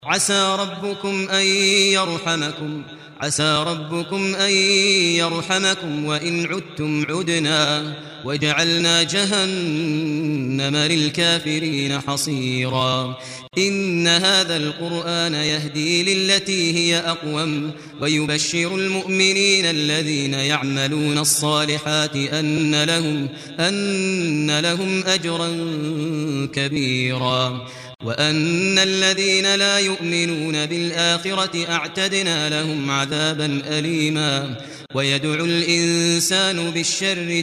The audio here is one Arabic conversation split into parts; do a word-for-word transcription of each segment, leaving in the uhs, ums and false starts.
عسى ربكم أن يرحمكم عسى ربكم أن يرحمكم وإن عدتم عدنا وجعلنا جهنم للكافرين حصيرا إن هذا القرآن يهدي للتي هي أقوم ويبشر المؤمنين الذين يعملون الصالحات أن لهم, أن لهم أجرا كبيرا وأن الذين لا يؤمنون بالآخرة أعتدنا لهم عذابا أليما ويدعو الإنسان بالشر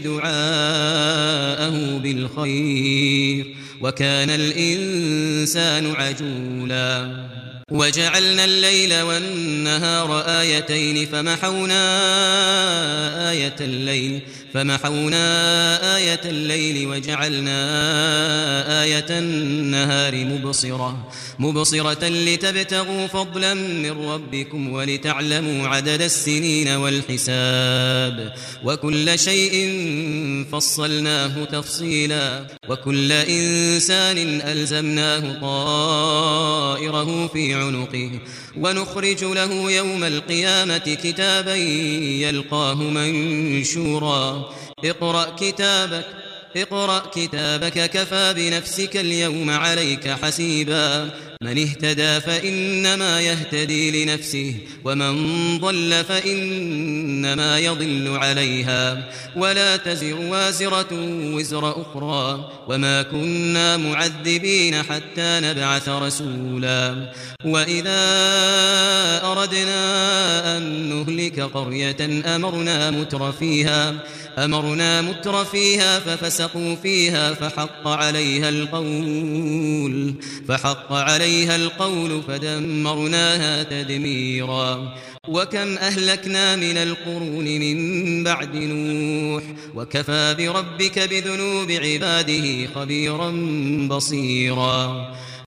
دعاءه بالخير وكان الإنسان عجولا وجعلنا الليل والنهار آيتين فمحونا آية الليل فمحونا آية الليل وجعلنا آية النهار مبصرة مبصرة لتبتغوا فضلا من ربكم ولتعلموا عدد السنين والحساب وكل شيء فصلناه تفصيلا وكل إنسان ألزمناه طائره في عنقه ونخرج له يوم القيامة كتابا يلقاه منشورا اقرأ كتابك اقرأ كتابك كفى بنفسك اليوم عليك حسيبا من اهتدى فإنما يهتدي لنفسه ومن ضل فإنما يضل عليها ولا تزر وازرة وزر أخرى وما كنا معذبين حتى نبعث رسولا وإذا أردنا أن نهلك قرية أمرنا متر فيها أمرنا متر فيها ففسقوا فيها فحق عليها القول فحق عليها القول فدمرناها تدميرا وكم أهلكنا من القرون من بعد نوح وكفى بربك بذنوب عباده خبيرا بصيرا